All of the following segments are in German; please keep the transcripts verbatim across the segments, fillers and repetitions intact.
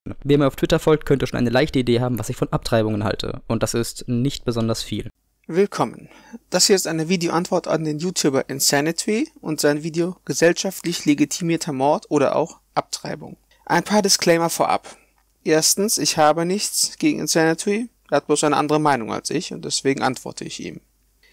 Wer mir auf Twitter folgt, könnte schon eine leichte Idee haben, was ich von Abtreibungen halte. Und das ist nicht besonders viel. Willkommen. Das hier ist eine Videoantwort an den YouTuber Insanity und sein Video gesellschaftlich legitimierter Mord oder auch Abtreibung. Ein paar Disclaimer vorab. Erstens, ich habe nichts gegen Insanity, er hat bloß eine andere Meinung als ich und deswegen antworte ich ihm.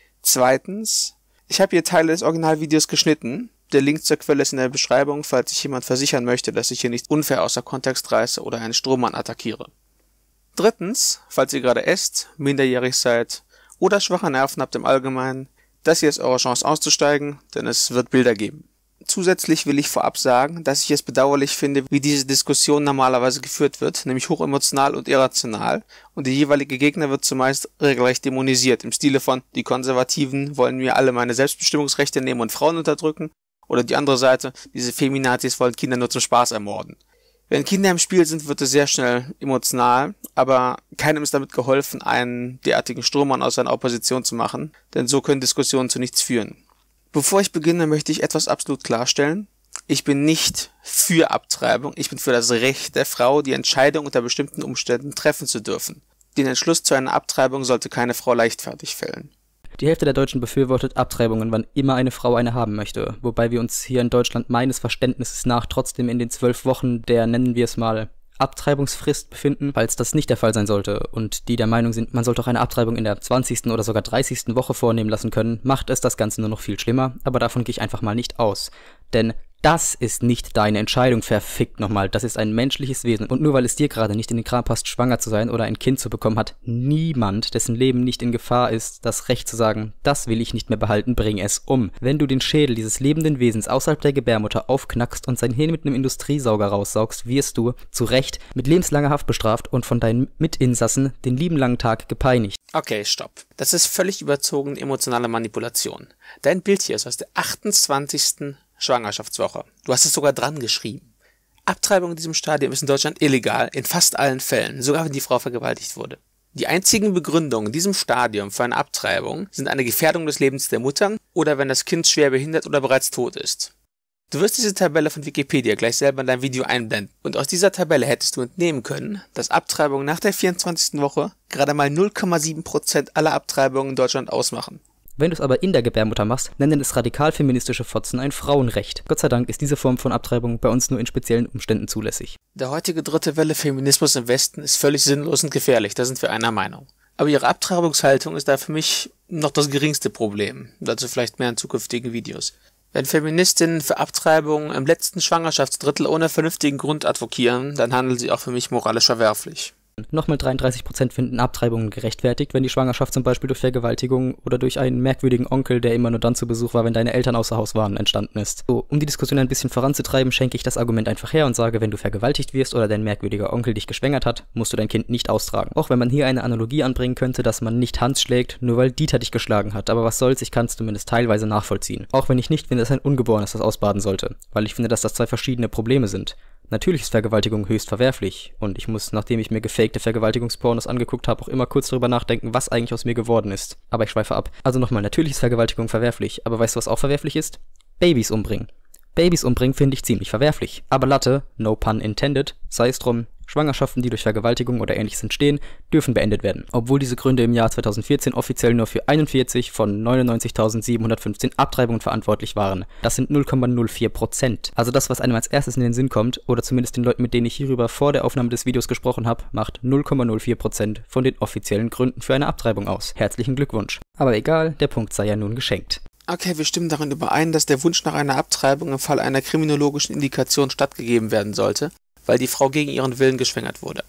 Zweitens, ich habe hier Teile des Originalvideos geschnitten. Der Link zur Quelle ist in der Beschreibung, falls sich jemand versichern möchte, dass ich hier nicht unfair außer Kontext reiße oder einen Strohmann attackiere. Drittens, falls ihr gerade esst, minderjährig seid oder schwache Nerven habt im Allgemeinen, das hier ist eure Chance auszusteigen, denn es wird Bilder geben. Zusätzlich will ich vorab sagen, dass ich es bedauerlich finde, wie diese Diskussion normalerweise geführt wird, nämlich hochemotional und irrational, und der jeweilige Gegner wird zumeist regelrecht dämonisiert, im Stile von, die Konservativen wollen mir alle meine Selbstbestimmungsrechte nehmen und Frauen unterdrücken, oder die andere Seite, diese Feminazis wollen Kinder nur zum Spaß ermorden. Wenn Kinder im Spiel sind, wird es sehr schnell emotional, aber keinem ist damit geholfen, einen derartigen Strohmann aus seiner Opposition zu machen, denn so können Diskussionen zu nichts führen. Bevor ich beginne, möchte ich etwas absolut klarstellen. Ich bin nicht für Abtreibung, ich bin für das Recht der Frau, die Entscheidung unter bestimmten Umständen treffen zu dürfen. Den Entschluss zu einer Abtreibung sollte keine Frau leichtfertig fällen. Die Hälfte der Deutschen befürwortet Abtreibungen, wann immer eine Frau eine haben möchte, wobei wir uns hier in Deutschland meines Verständnisses nach trotzdem in den zwölf Wochen der, nennen wir es mal, Abtreibungsfrist befinden, falls das nicht der Fall sein sollte und die der Meinung sind, man sollte auch eine Abtreibung in der zwanzigsten oder sogar dreißigsten Woche vornehmen lassen können, macht es das Ganze nur noch viel schlimmer, aber davon gehe ich einfach mal nicht aus. Denn das ist nicht deine Entscheidung, verfickt nochmal. Das ist ein menschliches Wesen. Und nur weil es dir gerade nicht in den Kram passt, schwanger zu sein oder ein Kind zu bekommen, hat niemand, dessen Leben nicht in Gefahr ist, das Recht zu sagen, das will ich nicht mehr behalten, bring es um. Wenn du den Schädel dieses lebenden Wesens außerhalb der Gebärmutter aufknackst und sein Hirn mit einem Industriesauger raussaugst, wirst du, zu Recht, mit lebenslanger Haft bestraft und von deinen Mitinsassen den lieben langen Tag gepeinigt. Okay, stopp. Das ist völlig überzogen emotionale Manipulation. Dein Bild hier ist aus der achtundzwanzigsten Schwangerschaftswoche. Du hast es sogar dran geschrieben. Abtreibung in diesem Stadium ist in Deutschland illegal, in fast allen Fällen, sogar wenn die Frau vergewaltigt wurde. Die einzigen Begründungen in diesem Stadium für eine Abtreibung sind eine Gefährdung des Lebens der Mutter oder wenn das Kind schwer behindert oder bereits tot ist. Du wirst diese Tabelle von Wikipedia gleich selber in dein Video einblenden und aus dieser Tabelle hättest du entnehmen können, dass Abtreibungen nach der vierundzwanzigsten Woche gerade mal null Komma sieben Prozent aller Abtreibungen in Deutschland ausmachen. Wenn du es aber in der Gebärmutter machst, nennen es radikal-feministische Fotzen ein Frauenrecht. Gott sei Dank ist diese Form von Abtreibung bei uns nur in speziellen Umständen zulässig. Der heutige dritte Welle Feminismus im Westen ist völlig sinnlos und gefährlich, da sind wir einer Meinung. Aber ihre Abtreibungshaltung ist da für mich noch das geringste Problem, dazu vielleicht mehr in zukünftigen Videos. Wenn Feministinnen für Abtreibung im letzten Schwangerschaftsdrittel ohne vernünftigen Grund advokieren, dann handeln sie auch für mich moralisch verwerflich. Nochmal dreiunddreißig Prozent finden Abtreibungen gerechtfertigt, wenn die Schwangerschaft zum Beispiel durch Vergewaltigung oder durch einen merkwürdigen Onkel, der immer nur dann zu Besuch war, wenn deine Eltern außer Haus waren, entstanden ist. So, um die Diskussion ein bisschen voranzutreiben, schenke ich das Argument einfach her und sage, wenn du vergewaltigt wirst oder dein merkwürdiger Onkel dich geschwängert hat, musst du dein Kind nicht austragen. Auch wenn man hier eine Analogie anbringen könnte, dass man nicht Hans schlägt, nur weil Dieter dich geschlagen hat, aber was soll's, ich kann es zumindest teilweise nachvollziehen. Auch wenn ich nicht finde, dass ein Ungeborenes das ausbaden sollte, weil ich finde, dass das zwei verschiedene Probleme sind. Natürlich ist Vergewaltigung höchst verwerflich und ich muss, nachdem ich mir gefakte Vergewaltigungspornos angeguckt habe, auch immer kurz darüber nachdenken, was eigentlich aus mir geworden ist. Aber ich schweife ab. Also nochmal, natürlich ist Vergewaltigung verwerflich, aber weißt du, was auch verwerflich ist? Babys umbringen. Babys umbringen finde ich ziemlich verwerflich. Aber Latte, no pun intended, sei es drum, Schwangerschaften, die durch Vergewaltigung oder ähnliches entstehen, dürfen beendet werden. Obwohl diese Gründe im Jahr zweitausendvierzehn offiziell nur für einundvierzig von neunundneunzigtausendsiebenhundertfünfzehn Abtreibungen verantwortlich waren. Das sind null Komma null vier Prozent. Also das, was einem als erstes in den Sinn kommt, oder zumindest den Leuten, mit denen ich hierüber vor der Aufnahme des Videos gesprochen habe, macht null Komma null vier Prozent von den offiziellen Gründen für eine Abtreibung aus. Herzlichen Glückwunsch. Aber egal, der Punkt sei ja nun geschenkt. Okay, wir stimmen darin überein, dass der Wunsch nach einer Abtreibung im Fall einer kriminologischen Indikation stattgegeben werden sollte, weil die Frau gegen ihren Willen geschwängert wurde.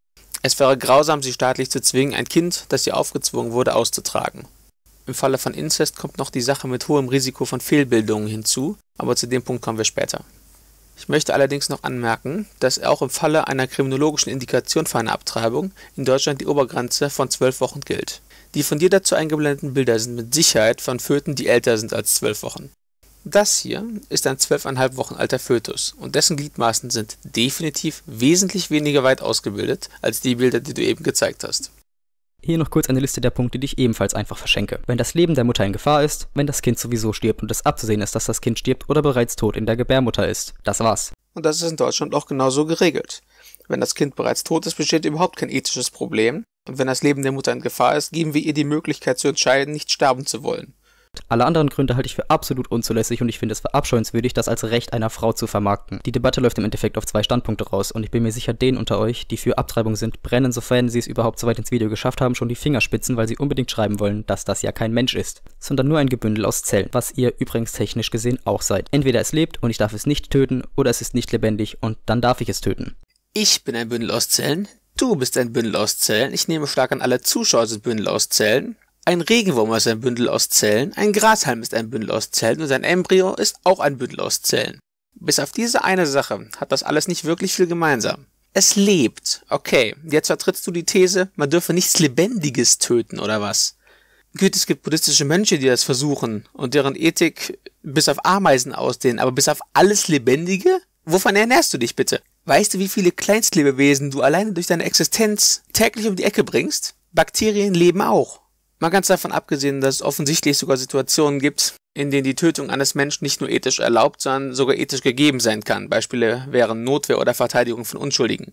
Es wäre grausam, sie staatlich zu zwingen, ein Kind, das ihr aufgezwungen wurde, auszutragen. Im Falle von Inzest kommt noch die Sache mit hohem Risiko von Fehlbildungen hinzu, aber zu dem Punkt kommen wir später. Ich möchte allerdings noch anmerken, dass auch im Falle einer kriminologischen Indikation für eine Abtreibung in Deutschland die Obergrenze von zwölf Wochen gilt. Die von dir dazu eingeblendeten Bilder sind mit Sicherheit von Föten, die älter sind als zwölf Wochen. Das hier ist ein zwölfeinhalb Wochen alter Fötus und dessen Gliedmaßen sind definitiv wesentlich weniger weit ausgebildet als die Bilder, die du eben gezeigt hast. Hier noch kurz eine Liste der Punkte, die ich ebenfalls einfach verschenke. Wenn das Leben der Mutter in Gefahr ist, wenn das Kind sowieso stirbt und es abzusehen ist, dass das Kind stirbt oder bereits tot in der Gebärmutter ist. Das war's. Und das ist in Deutschland auch genauso geregelt. Wenn das Kind bereits tot ist, besteht überhaupt kein ethisches Problem. Und wenn das Leben der Mutter in Gefahr ist, geben wir ihr die Möglichkeit zu entscheiden, nicht sterben zu wollen. Alle anderen Gründe halte ich für absolut unzulässig und ich finde es verabscheuenswürdig, das als Recht einer Frau zu vermarkten. Die Debatte läuft im Endeffekt auf zwei Standpunkte raus und ich bin mir sicher, denen unter euch, die für Abtreibung sind, brennen, sofern sie es überhaupt so weit ins Video geschafft haben, schon die Fingerspitzen, weil sie unbedingt schreiben wollen, dass das ja kein Mensch ist, sondern nur ein Gebündel aus Zellen, was ihr übrigens technisch gesehen auch seid. Entweder es lebt und ich darf es nicht töten oder es ist nicht lebendig und dann darf ich es töten. Ich bin ein Bündel aus Zellen, du bist ein Bündel aus Zellen, ich nehme stark an, alle Zuschauer sind Bündel aus Zellen. Ein Regenwurm ist ein Bündel aus Zellen, ein Grashalm ist ein Bündel aus Zellen und ein Embryo ist auch ein Bündel aus Zellen. Bis auf diese eine Sache hat das alles nicht wirklich viel gemeinsam. Es lebt. Okay, jetzt vertrittst du die These, man dürfe nichts Lebendiges töten, oder was? Gut, es gibt buddhistische Mönche, die das versuchen und deren Ethik bis auf Ameisen ausdehnen, aber bis auf alles Lebendige? Wovon ernährst du dich bitte? Weißt du, wie viele Kleinstlebewesen du alleine durch deine Existenz täglich um die Ecke bringst? Bakterien leben auch. Mal ganz davon abgesehen, dass es offensichtlich sogar Situationen gibt, in denen die Tötung eines Menschen nicht nur ethisch erlaubt, sondern sogar ethisch gegeben sein kann. Beispiele wären Notwehr oder Verteidigung von Unschuldigen.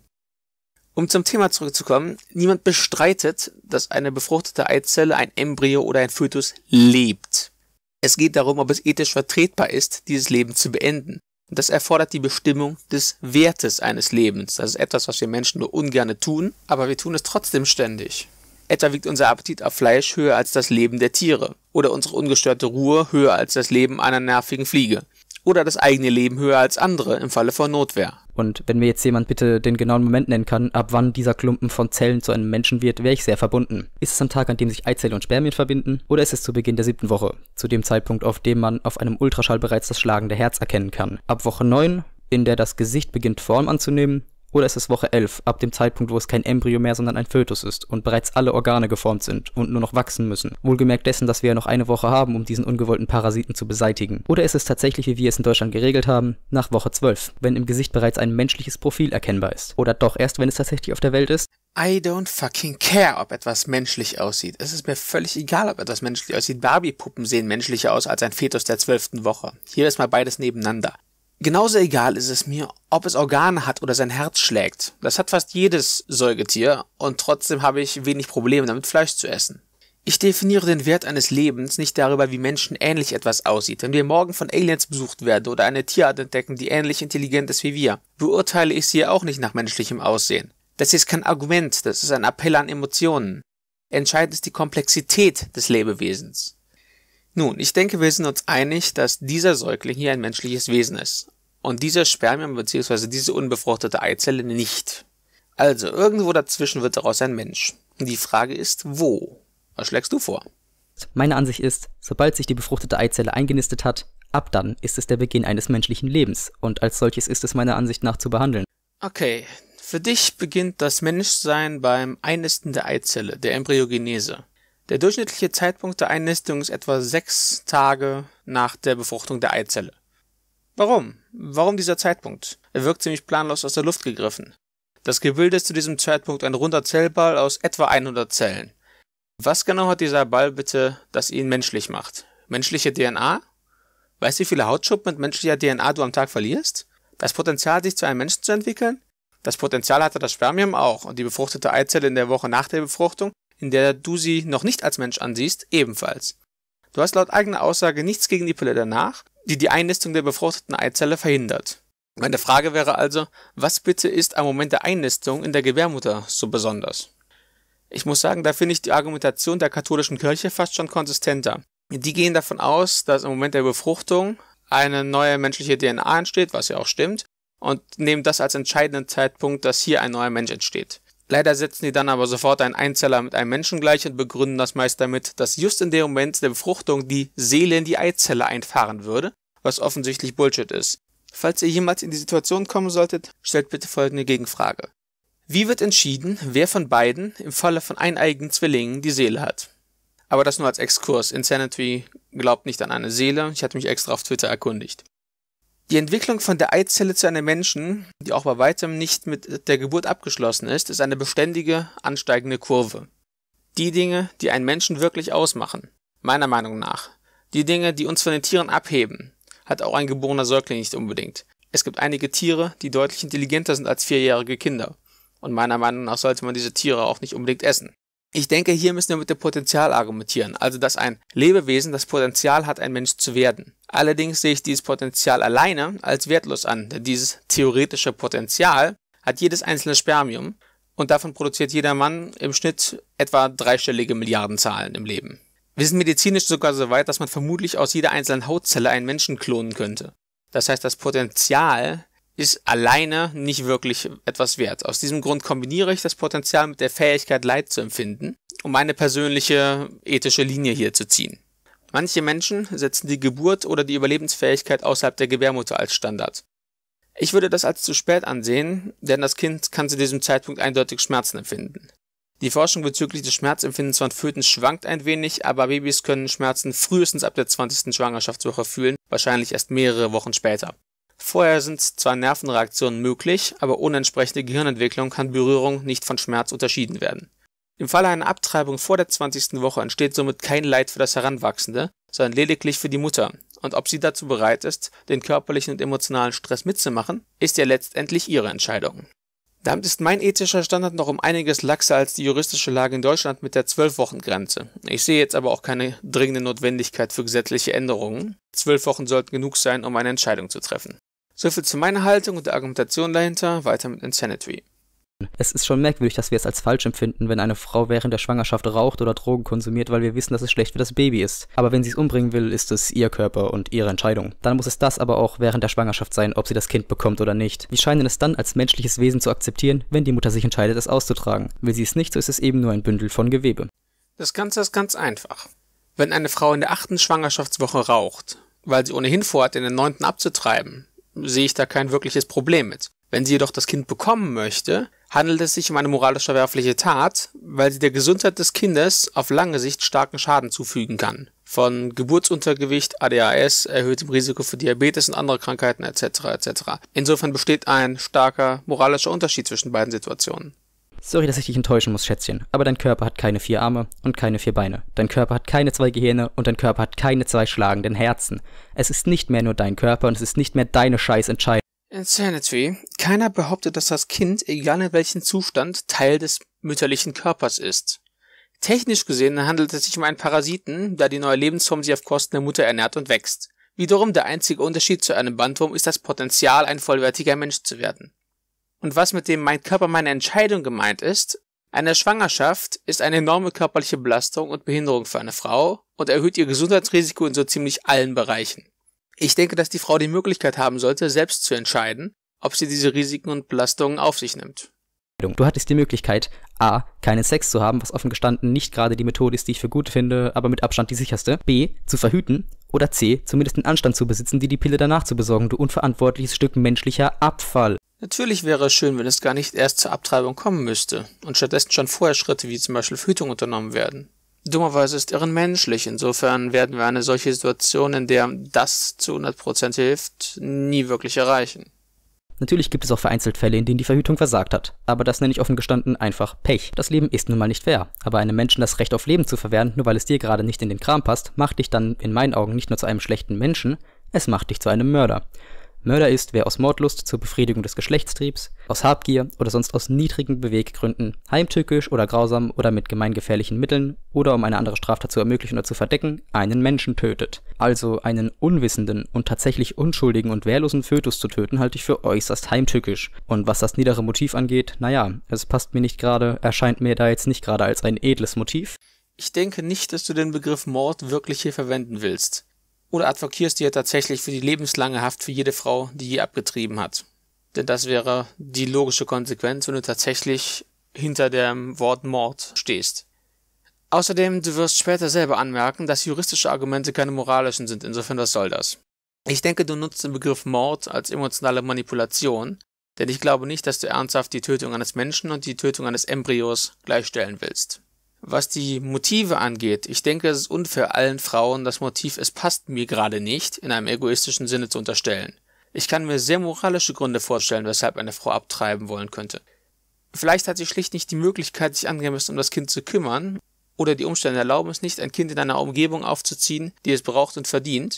Um zum Thema zurückzukommen, niemand bestreitet, dass eine befruchtete Eizelle, ein Embryo oder ein Fötus lebt. Es geht darum, ob es ethisch vertretbar ist, dieses Leben zu beenden. Und das erfordert die Bestimmung des Wertes eines Lebens. Das ist etwas, was wir Menschen nur ungerne tun, aber wir tun es trotzdem ständig. Etwa wiegt unser Appetit auf Fleisch höher als das Leben der Tiere. Oder unsere ungestörte Ruhe höher als das Leben einer nervigen Fliege. Oder das eigene Leben höher als andere im Falle von Notwehr. Und wenn mir jetzt jemand bitte den genauen Moment nennen kann, ab wann dieser Klumpen von Zellen zu einem Menschen wird, wäre ich sehr verbunden. Ist es am Tag, an dem sich Eizelle und Spermien verbinden? Oder ist es zu Beginn der siebten Woche? Zu dem Zeitpunkt, auf dem man auf einem Ultraschall bereits das schlagende Herz erkennen kann. Ab Woche neun, in der das Gesicht beginnt Form anzunehmen? Oder ist es Woche elf, ab dem Zeitpunkt, wo es kein Embryo mehr, sondern ein Fötus ist und bereits alle Organe geformt sind und nur noch wachsen müssen? Wohlgemerkt dessen, dass wir ja noch eine Woche haben, um diesen ungewollten Parasiten zu beseitigen. Oder ist es tatsächlich, wie wir es in Deutschland geregelt haben, nach Woche zwölf, wenn im Gesicht bereits ein menschliches Profil erkennbar ist? Oder doch erst, wenn es tatsächlich auf der Welt ist? I don't fucking care, ob etwas menschlich aussieht. Es ist mir völlig egal, ob etwas menschlich aussieht. Barbie-Puppen sehen menschlicher aus als ein Fetus der zwölften Woche. Hier ist mal beides nebeneinander. Genauso egal ist es mir, ob es Organe hat oder sein Herz schlägt. Das hat fast jedes Säugetier und trotzdem habe ich wenig Probleme damit, Fleisch zu essen. Ich definiere den Wert eines Lebens nicht darüber, wie menschenähnlich etwas aussieht. Wenn wir morgen von Aliens besucht werden oder eine Tierart entdecken, die ähnlich intelligent ist wie wir, beurteile ich sie auch nicht nach menschlichem Aussehen. Das hier ist kein Argument, das ist ein Appell an Emotionen. Entscheidend ist die Komplexität des Lebewesens. Nun, ich denke, wir sind uns einig, dass dieser Säugling hier ein menschliches Wesen ist. Und dieser Spermium bzw. diese unbefruchtete Eizelle nicht. Also, irgendwo dazwischen wird daraus ein Mensch. Und die Frage ist, wo? Was schlägst du vor? Meine Ansicht ist, sobald sich die befruchtete Eizelle eingenistet hat, ab dann ist es der Beginn eines menschlichen Lebens. Und als solches ist es meiner Ansicht nach zu behandeln. Okay, für dich beginnt das Menschsein beim Einnisten der Eizelle, der Embryogenese. Der durchschnittliche Zeitpunkt der Einnistung ist etwa sechs Tage nach der Befruchtung der Eizelle. Warum? Warum dieser Zeitpunkt? Er wirkt ziemlich planlos aus der Luft gegriffen. Das Gebilde ist zu diesem Zeitpunkt ein runder Zellball aus etwa hundert Zellen. Was genau hat dieser Ball bitte, das ihn menschlich macht? Menschliche D N A? Weißt du, wie viele Hautschuppen mit menschlicher D N A du am Tag verlierst? Das Potenzial, sich zu einem Menschen zu entwickeln? Das Potenzial hatte das Spermium auch und die befruchtete Eizelle in der Woche nach der Befruchtung, in der du sie noch nicht als Mensch ansiehst, ebenfalls. Du hast laut eigener Aussage nichts gegen die Pille danach, die die Einnistung der befruchteten Eizelle verhindert. Meine Frage wäre also, was bitte ist am Moment der Einnistung in der Gebärmutter so besonders? Ich muss sagen, da finde ich die Argumentation der katholischen Kirche fast schon konsistenter. Die gehen davon aus, dass im Moment der Befruchtung eine neue menschliche D N A entsteht, was ja auch stimmt, und nehmen das als entscheidenden Zeitpunkt, dass hier ein neuer Mensch entsteht. Leider setzen die dann aber sofort einen Einzeller mit einem Menschen gleich und begründen das meist damit, dass just in dem Moment der Befruchtung die Seele in die Eizelle einfahren würde, was offensichtlich Bullshit ist. Falls ihr jemals in die Situation kommen solltet, stellt bitte folgende Gegenfrage. Wie wird entschieden, wer von beiden im Falle von eineiigen Zwillingen die Seele hat? Aber das nur als Exkurs. Insanity glaubt nicht an eine Seele. Ich hatte mich extra auf Twitter erkundigt. Die Entwicklung von der Eizelle zu einem Menschen, die auch bei weitem nicht mit der Geburt abgeschlossen ist, ist eine beständige, ansteigende Kurve. Die Dinge, die einen Menschen wirklich ausmachen, meiner Meinung nach, die Dinge, die uns von den Tieren abheben, hat auch ein geborener Säugling nicht unbedingt. Es gibt einige Tiere, die deutlich intelligenter sind als vierjährige Kinder. Und meiner Meinung nach sollte man diese Tiere auch nicht unbedingt essen. Ich denke, hier müssen wir mit dem Potenzial argumentieren, also dass ein Lebewesen das Potenzial hat, ein Mensch zu werden. Allerdings sehe ich dieses Potenzial alleine als wertlos an, denn dieses theoretische Potenzial hat jedes einzelne Spermium und davon produziert jeder Mann im Schnitt etwa dreistellige Milliardenzahlen im Leben. Wir sind medizinisch sogar so weit, dass man vermutlich aus jeder einzelnen Hautzelle einen Menschen klonen könnte. Das heißt, das Potenzial ist alleine nicht wirklich etwas wert. Aus diesem Grund kombiniere ich das Potenzial mit der Fähigkeit, Leid zu empfinden, um meine persönliche ethische Linie hier zu ziehen. Manche Menschen setzen die Geburt oder die Überlebensfähigkeit außerhalb der Gebärmutter als Standard. Ich würde das als zu spät ansehen, denn das Kind kann zu diesem Zeitpunkt eindeutig Schmerzen empfinden. Die Forschung bezüglich des Schmerzempfindens von Föten schwankt ein wenig, aber Babys können Schmerzen frühestens ab der zwanzigsten Schwangerschaftswoche fühlen, wahrscheinlich erst mehrere Wochen später. Vorher sind zwar Nervenreaktionen möglich, aber ohne entsprechende Gehirnentwicklung kann Berührung nicht von Schmerz unterschieden werden. Im Falle einer Abtreibung vor der zwanzigsten Woche entsteht somit kein Leid für das Heranwachsende, sondern lediglich für die Mutter. Und ob sie dazu bereit ist, den körperlichen und emotionalen Stress mitzumachen, ist ja letztendlich ihre Entscheidung. Damit ist mein ethischer Standard noch um einiges laxer als die juristische Lage in Deutschland mit der zwölf-Wochen-Grenze. Ich sehe jetzt aber auch keine dringende Notwendigkeit für gesetzliche Änderungen. Zwölf Wochen sollten genug sein, um eine Entscheidung zu treffen. Soviel zu meiner Haltung und der Argumentation dahinter, weiter mit Insanity. Es ist schon merkwürdig, dass wir es als falsch empfinden, wenn eine Frau während der Schwangerschaft raucht oder Drogen konsumiert, weil wir wissen, dass es schlecht für das Baby ist. Aber wenn sie es umbringen will, ist es ihr Körper und ihre Entscheidung. Dann muss es das aber auch während der Schwangerschaft sein, ob sie das Kind bekommt oder nicht. Wir scheinen es dann als menschliches Wesen zu akzeptieren, wenn die Mutter sich entscheidet, es auszutragen. Will sie es nicht, so ist es eben nur ein Bündel von Gewebe. Das Ganze ist ganz einfach. Wenn eine Frau in der achten Schwangerschaftswoche raucht, weil sie ohnehin vorhat, in der neunten abzutreiben, sehe ich da kein wirkliches Problem mit. Wenn sie jedoch das Kind bekommen möchte, handelt es sich um eine moralisch verwerfliche Tat, weil sie der Gesundheit des Kindes auf lange Sicht starken Schaden zufügen kann. Von Geburtsuntergewicht, A D H S, erhöhtem Risiko für Diabetes und andere Krankheiten et cetera et cetera. Insofern besteht ein starker moralischer Unterschied zwischen beiden Situationen. Sorry, dass ich dich enttäuschen muss, Schätzchen, aber dein Körper hat keine vier Arme und keine vier Beine. Dein Körper hat keine zwei Gehirne und dein Körper hat keine zwei schlagenden Herzen. Es ist nicht mehr nur dein Körper und es ist nicht mehr deine Scheißentscheidung. Insanity. Keiner behauptet, dass das Kind, egal in welchem Zustand, Teil des mütterlichen Körpers ist. Technisch gesehen handelt es sich um einen Parasiten, da die neue Lebensform sich auf Kosten der Mutter ernährt und wächst. Wiederum der einzige Unterschied zu einem Bandwurm ist das Potenzial, ein vollwertiger Mensch zu werden. Und was mit dem mein Körper, meine Entscheidung gemeint ist, eine Schwangerschaft ist eine enorme körperliche Belastung und Behinderung für eine Frau und erhöht ihr Gesundheitsrisiko in so ziemlich allen Bereichen. Ich denke, dass die Frau die Möglichkeit haben sollte, selbst zu entscheiden, ob sie diese Risiken und Belastungen auf sich nimmt. Du hattest die Möglichkeit, a. keinen Sex zu haben, was offen gestanden nicht gerade die Methode ist, die ich für gut finde, aber mit Abstand die sicherste, b. zu verhüten oder c. zumindest den Anstand zu besitzen, dir die Pille danach zu besorgen, du unverantwortliches Stück menschlicher Abfall. Natürlich wäre es schön, wenn es gar nicht erst zur Abtreibung kommen müsste und stattdessen schon vorher Schritte wie zum Beispiel Verhütung unternommen werden. Dummerweise ist Irren menschlich, insofern werden wir eine solche Situation, in der das zu hundert Prozent hilft, nie wirklich erreichen. Natürlich gibt es auch vereinzelt Fälle, in denen die Verhütung versagt hat, aber das nenne ich offen gestanden einfach Pech. Das Leben ist nun mal nicht fair, aber einem Menschen das Recht auf Leben zu verwehren, nur weil es dir gerade nicht in den Kram passt, macht dich dann in meinen Augen nicht nur zu einem schlechten Menschen, es macht dich zu einem Mörder. Mörder ist, wer aus Mordlust zur Befriedigung des Geschlechtstriebs, aus Habgier oder sonst aus niedrigen Beweggründen, heimtückisch oder grausam oder mit gemeingefährlichen Mitteln oder um eine andere Straftat zu ermöglichen oder zu verdecken, einen Menschen tötet. Also einen unwissenden und tatsächlich unschuldigen und wehrlosen Fötus zu töten, halte ich für äußerst heimtückisch. Und was das niedere Motiv angeht, naja, es passt mir nicht gerade, erscheint mir da jetzt nicht gerade als ein edles Motiv. Ich denke nicht, dass du den Begriff Mord wirklich hier verwenden willst. Oder advokierst du ja tatsächlich für die lebenslange Haft für jede Frau, die je abgetrieben hat. Denn das wäre die logische Konsequenz, wenn du tatsächlich hinter dem Wort Mord stehst. Außerdem, du wirst später selber anmerken, dass juristische Argumente keine moralischen sind, insofern was soll das? Ich denke, du nutzt den Begriff Mord als emotionale Manipulation, denn ich glaube nicht, dass du ernsthaft die Tötung eines Menschen und die Tötung eines Embryos gleichstellen willst. Was die Motive angeht, ich denke, es ist unfair, allen Frauen das Motiv "es passt mir gerade nicht" in einem egoistischen Sinne zu unterstellen. Ich kann mir sehr moralische Gründe vorstellen, weshalb eine Frau abtreiben wollen könnte. Vielleicht hat sie schlicht nicht die Möglichkeit, sich angemessen um das Kind zu kümmern, oder die Umstände erlauben es nicht, ein Kind in einer Umgebung aufzuziehen, die es braucht und verdient.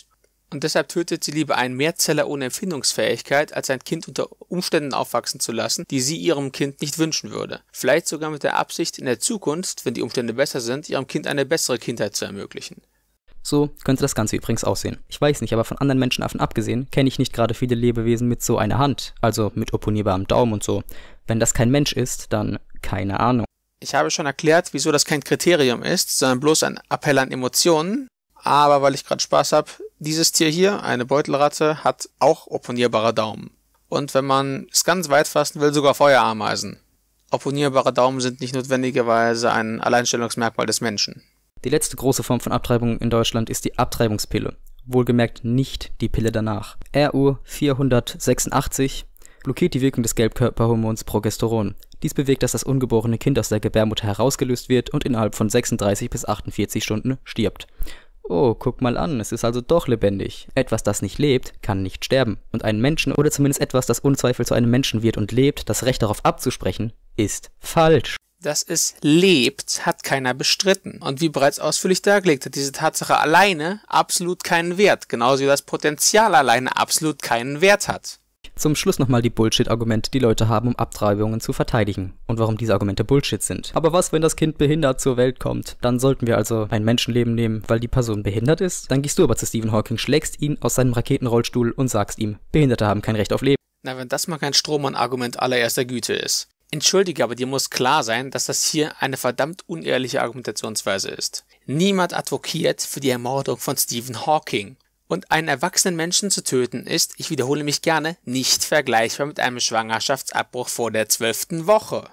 Und deshalb tötet sie lieber einen Mehrzeller ohne Empfindungsfähigkeit, als ein Kind unter Umständen aufwachsen zu lassen, die sie ihrem Kind nicht wünschen würde. Vielleicht sogar mit der Absicht, in der Zukunft, wenn die Umstände besser sind, ihrem Kind eine bessere Kindheit zu ermöglichen. So könnte das Ganze übrigens aussehen. Ich weiß nicht, aber von anderen Menschenaffen abgesehen, kenne ich nicht gerade viele Lebewesen mit so einer Hand, also mit opponierbarem Daumen und so. Wenn das kein Mensch ist, dann keine Ahnung. Ich habe schon erklärt, wieso das kein Kriterium ist, sondern bloß ein Appell an Emotionen. Aber weil ich gerade Spaß habe, dieses Tier hier, eine Beutelratte, hat auch opponierbare Daumen. Und wenn man es ganz weit fassen will, sogar Feuerameisen. Opponierbare Daumen sind nicht notwendigerweise ein Alleinstellungsmerkmal des Menschen. Die letzte große Form von Abtreibung in Deutschland ist die Abtreibungspille. Wohlgemerkt nicht die Pille danach. R U vierhundertsechsundachtzig blockiert die Wirkung des Gelbkörperhormons Progesteron. Dies bewirkt, dass das ungeborene Kind aus der Gebärmutter herausgelöst wird und innerhalb von sechsunddreißig bis achtundvierzig Stunden stirbt. Oh, guck mal an, es ist also doch lebendig. Etwas, das nicht lebt, kann nicht sterben. Und einen Menschen, oder zumindest etwas, das ohne Zweifel zu einem Menschen wird und lebt, das Recht darauf abzusprechen, ist falsch. Dass es lebt, hat keiner bestritten. Und wie bereits ausführlich dargelegt, hat diese Tatsache alleine absolut keinen Wert, genauso wie das Potenzial alleine absolut keinen Wert hat. Zum Schluss nochmal die Bullshit-Argumente, die Leute haben, um Abtreibungen zu verteidigen und warum diese Argumente Bullshit sind. Aber was, wenn das Kind behindert zur Welt kommt? Dann sollten wir also ein Menschenleben nehmen, weil die Person behindert ist? Dann gehst du aber zu Stephen Hawking, schlägst ihn aus seinem Raketenrollstuhl und sagst ihm, Behinderte haben kein Recht auf Leben. Na, wenn das mal kein Strohmann-Argument allererster Güte ist. Entschuldige, aber dir muss klar sein, dass das hier eine verdammt unehrliche Argumentationsweise ist. Niemand advokiert für die Ermordung von Stephen Hawking. Und einen erwachsenen Menschen zu töten ist, ich wiederhole mich gerne, nicht vergleichbar mit einem Schwangerschaftsabbruch vor der zwölften Woche.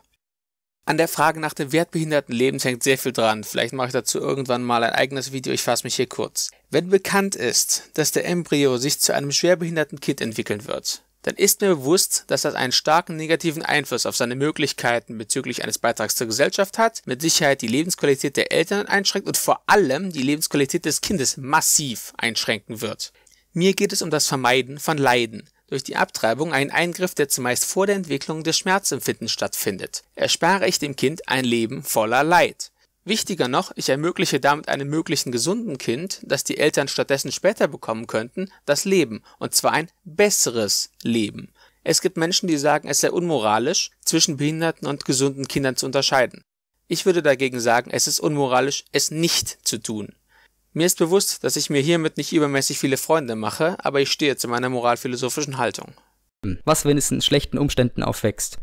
An der Frage nach dem Wert behinderten Lebens hängt sehr viel dran. Vielleicht mache ich dazu irgendwann mal ein eigenes Video, ich fasse mich hier kurz. Wenn bekannt ist, dass der Embryo sich zu einem schwerbehinderten Kind entwickeln wird, dann ist mir bewusst, dass das einen starken negativen Einfluss auf seine Möglichkeiten bezüglich eines Beitrags zur Gesellschaft hat, mit Sicherheit die Lebensqualität der Eltern einschränkt und vor allem die Lebensqualität des Kindes massiv einschränken wird. Mir geht es um das Vermeiden von Leiden. Durch die Abtreibung einen Eingriff, der zumeist vor der Entwicklung des Schmerzempfindens stattfindet, erspare ich dem Kind ein Leben voller Leid. Wichtiger noch, ich ermögliche damit einem möglichen gesunden Kind, das die Eltern stattdessen später bekommen könnten, das Leben, und zwar ein besseres Leben. Es gibt Menschen, die sagen, es sei unmoralisch, zwischen behinderten und gesunden Kindern zu unterscheiden. Ich würde dagegen sagen, es ist unmoralisch, es nicht zu tun. Mir ist bewusst, dass ich mir hiermit nicht übermäßig viele Freunde mache, aber ich stehe zu meiner moralphilosophischen Haltung. Was, wenn es in schlechten Umständen aufwächst?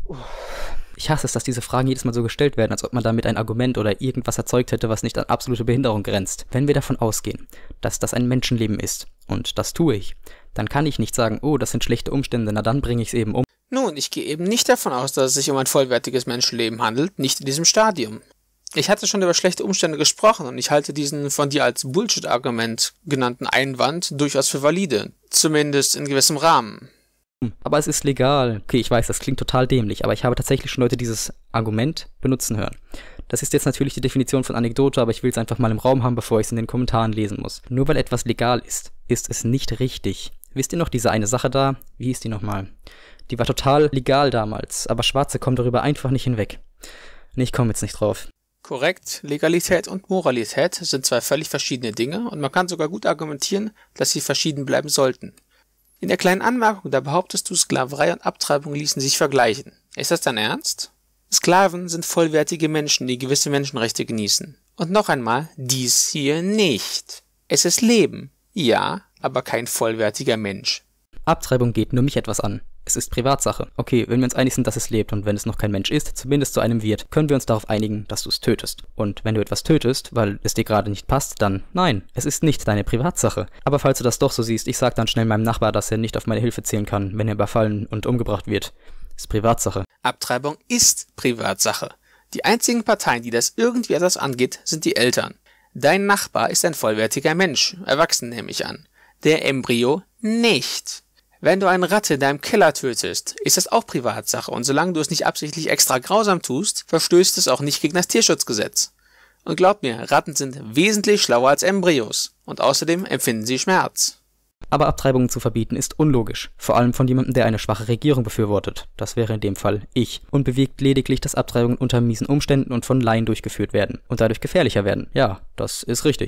Ich hasse es, dass diese Fragen jedes Mal so gestellt werden, als ob man damit ein Argument oder irgendwas erzeugt hätte, was nicht an absolute Behinderung grenzt. Wenn wir davon ausgehen, dass das ein Menschenleben ist, und das tue ich, dann kann ich nicht sagen, oh, das sind schlechte Umstände, na dann bringe ich es eben um. Nun, ich gehe eben nicht davon aus, dass es sich um ein vollwertiges Menschenleben handelt, nicht in diesem Stadium. Ich hatte schon über schlechte Umstände gesprochen und ich halte diesen von dir als Bullshit-Argument genannten Einwand durchaus für valide, zumindest in gewissem Rahmen. Aber es ist legal. Okay, ich weiß, das klingt total dämlich, aber ich habe tatsächlich schon Leute dieses Argument benutzen hören. Das ist jetzt natürlich die Definition von Anekdote, aber ich will es einfach mal im Raum haben, bevor ich es in den Kommentaren lesen muss. Nur weil etwas legal ist, ist es nicht richtig. Wisst ihr noch diese eine Sache da? Wie hieß die nochmal? Die war total legal damals, aber Schwarze kommen darüber einfach nicht hinweg. Nee, ich komme jetzt nicht drauf. Korrekt, Legalität und Moralität sind zwei völlig verschiedene Dinge und man kann sogar gut argumentieren, dass sie verschieden bleiben sollten. In der kleinen Anmerkung, da behauptest du, Sklaverei und Abtreibung ließen sich vergleichen. Ist das dein Ernst? Sklaven sind vollwertige Menschen, die gewisse Menschenrechte genießen. Und noch einmal, dies hier nicht. Es ist Leben, ja, aber kein vollwertiger Mensch. Abtreibung geht nur mich etwas an. Es ist Privatsache. Okay, wenn wir uns einig sind, dass es lebt und wenn es noch kein Mensch ist, zumindest zu einem wird, können wir uns darauf einigen, dass du es tötest. Und wenn du etwas tötest, weil es dir gerade nicht passt, dann nein, es ist nicht deine Privatsache. Aber falls du das doch so siehst, ich sag dann schnell meinem Nachbar, dass er nicht auf meine Hilfe zählen kann, wenn er überfallen und umgebracht wird. Ist Privatsache. Abtreibung ist Privatsache. Die einzigen Parteien, die das irgendwie etwas angeht, sind die Eltern. Dein Nachbar ist ein vollwertiger Mensch, erwachsen nehme ich an. Der Embryo nicht. Wenn du eine Ratte in deinem Keller tötest, ist das auch Privatsache und solange du es nicht absichtlich extra grausam tust, verstößt es auch nicht gegen das Tierschutzgesetz. Und glaub mir, Ratten sind wesentlich schlauer als Embryos und außerdem empfinden sie Schmerz. Aber Abtreibungen zu verbieten ist unlogisch, vor allem von jemandem, der eine schwache Regierung befürwortet, das wäre in dem Fall ich, und bewirkt lediglich, dass Abtreibungen unter miesen Umständen und von Laien durchgeführt werden und dadurch gefährlicher werden. Ja, das ist richtig.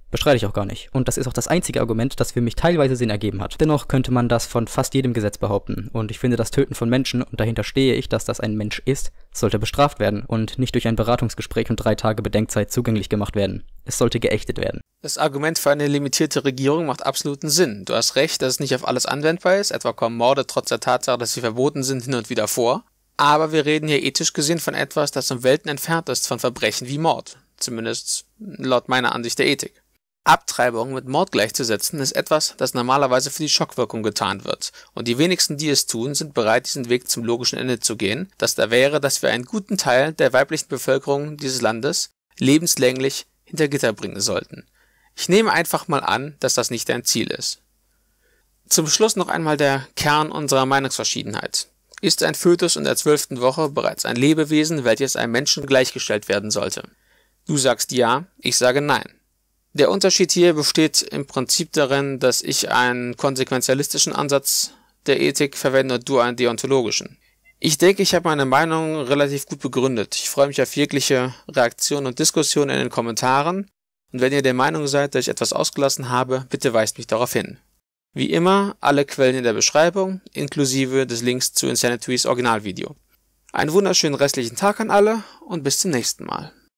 Bestreite ich auch gar nicht. Und das ist auch das einzige Argument, das für mich teilweise Sinn ergeben hat. Dennoch könnte man das von fast jedem Gesetz behaupten. Und ich finde, das Töten von Menschen, und dahinter stehe ich, dass das ein Mensch ist, sollte bestraft werden und nicht durch ein Beratungsgespräch und drei Tage Bedenkzeit zugänglich gemacht werden. Es sollte geächtet werden. Das Argument für eine limitierte Regierung macht absoluten Sinn. Du hast recht, dass es nicht auf alles anwendbar ist, etwa kommen Morde trotz der Tatsache, dass sie verboten sind, hin und wieder vor. Aber wir reden hier ethisch gesehen von etwas, das um Welten entfernt ist von Verbrechen wie Mord. Zumindest laut meiner Ansicht der Ethik. Abtreibung mit Mord gleichzusetzen ist etwas, das normalerweise für die Schockwirkung getan wird. Und die wenigsten, die es tun, sind bereit, diesen Weg zum logischen Ende zu gehen. Das da wäre, dass wir einen guten Teil der weiblichen Bevölkerung dieses Landes lebenslänglich hinter Gitter bringen sollten. Ich nehme einfach mal an, dass das nicht dein Ziel ist. Zum Schluss noch einmal der Kern unserer Meinungsverschiedenheit. Ist ein Fötus in der zwölften Woche bereits ein Lebewesen, welches einem Menschen gleichgestellt werden sollte? Du sagst ja, ich sage nein. Der Unterschied hier besteht im Prinzip darin, dass ich einen konsequenzialistischen Ansatz der Ethik verwende und du einen deontologischen. Ich denke, ich habe meine Meinung relativ gut begründet. Ich freue mich auf jegliche Reaktionen und Diskussionen in den Kommentaren. Und wenn ihr der Meinung seid, dass ich etwas ausgelassen habe, bitte weist mich darauf hin. Wie immer, alle Quellen in der Beschreibung, inklusive des Links zu Insanitys Originalvideo. Einen wunderschönen restlichen Tag an alle und bis zum nächsten Mal.